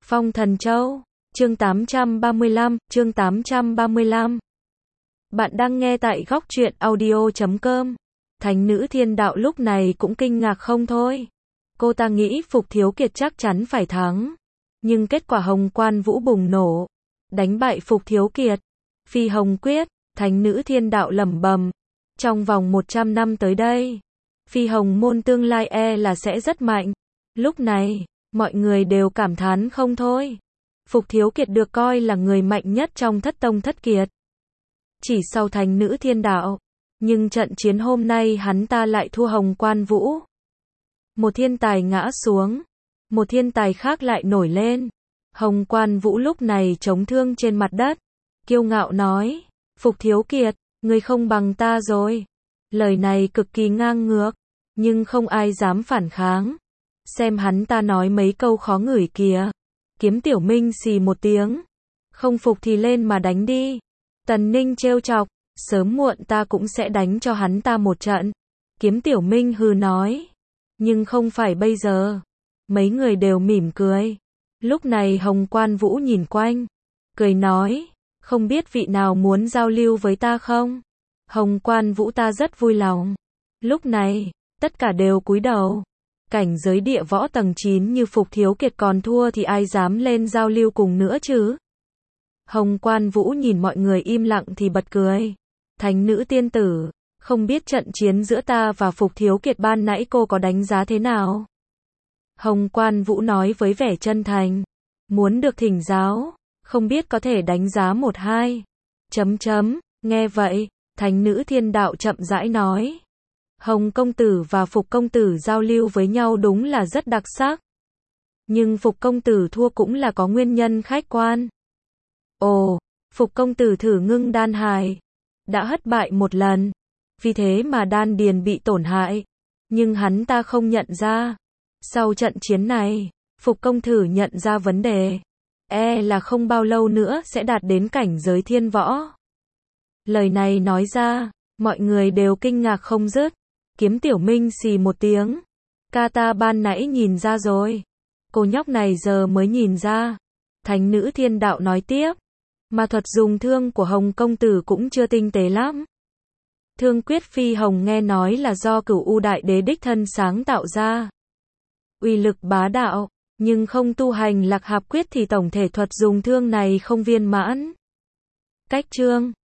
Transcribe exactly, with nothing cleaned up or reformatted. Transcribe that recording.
Phong Thần Châu, chương tám trăm ba mươi lăm, chương tám trăm ba mươi lăm. Bạn đang nghe tại góc truyện audio chấm com. Thánh nữ thiên đạo lúc này cũng kinh ngạc không thôi. Cô ta nghĩ Phục Thiếu Kiệt chắc chắn phải thắng. Nhưng kết quả Hồng Quan Vũ bùng nổ, đánh bại Phục Thiếu Kiệt. Phi Hồng Quyết, thánh nữ thiên đạo lẩm bẩm. Trong vòng một trăm năm tới đây, Phi Hồng môn tương lai e là sẽ rất mạnh. Lúc này, mọi người đều cảm thán không thôi. Phục Thiếu Kiệt được coi là người mạnh nhất trong thất tông thất kiệt, chỉ sau thánh nữ thiên đạo. Nhưng trận chiến hôm nay hắn ta lại thua Hồng Quan Vũ. Một thiên tài ngã xuống, một thiên tài khác lại nổi lên. Hồng Quan Vũ lúc này chống thương trên mặt đất, kiêu ngạo nói, Phục Thiếu Kiệt, ngươi không bằng ta rồi. Lời này cực kỳ ngang ngược, nhưng không ai dám phản kháng. Xem hắn ta nói mấy câu khó ngửi kìa. Kiếm Tiểu Minh xì một tiếng, không phục thì lên mà đánh đi. Tần Ninh trêu chọc, sớm muộn ta cũng sẽ đánh cho hắn ta một trận. Kiếm Tiểu Minh hừ nói, nhưng không phải bây giờ. Mấy người đều mỉm cười. Lúc này Hồng Quan Vũ nhìn quanh, cười nói, không biết vị nào muốn giao lưu với ta không? Hồng Quan Vũ ta rất vui lòng. Lúc này, tất cả đều cúi đầu. Cảnh giới địa võ tầng chín như Phục Thiếu Kiệt còn thua thì ai dám lên giao lưu cùng nữa chứ? Hồng Quan Vũ nhìn mọi người im lặng thì bật cười. Thánh nữ tiên tử, không biết trận chiến giữa ta và Phục Thiếu Kiệt ban nãy cô có đánh giá thế nào? Hồng Quan Vũ nói với vẻ chân thành. Muốn được thỉnh giáo, không biết có thể đánh giá một hai. Chấm chấm, nghe vậy, thánh nữ thiên đạo chậm rãi nói. Hồng công tử và Phục công tử giao lưu với nhau đúng là rất đặc sắc. Nhưng Phục công tử thua cũng là có nguyên nhân khách quan. Ồ, Phục công tử thử ngưng đan hài, đã hất bại một lần, vì thế mà đan điền bị tổn hại. Nhưng hắn ta không nhận ra. Sau trận chiến này, Phục công tử nhận ra vấn đề. E là không bao lâu nữa sẽ đạt đến cảnh giới thiên võ. Lời này nói ra, mọi người đều kinh ngạc không dứt. Kiếm Tiểu Minh xì một tiếng. Ca ta ban nãy nhìn ra rồi. Cô nhóc này giờ mới nhìn ra. Thánh nữ thiên đạo nói tiếp. Mà thuật dùng thương của Hồng công tử cũng chưa tinh tế lắm. Thương quyết Phi Hồng nghe nói là do Cửu U Đại Đế đích thân sáng tạo ra. Uy lực bá đạo, nhưng không tu hành Lạc Hạp Quyết thì tổng thể thuật dùng thương này không viên mãn. Cách chương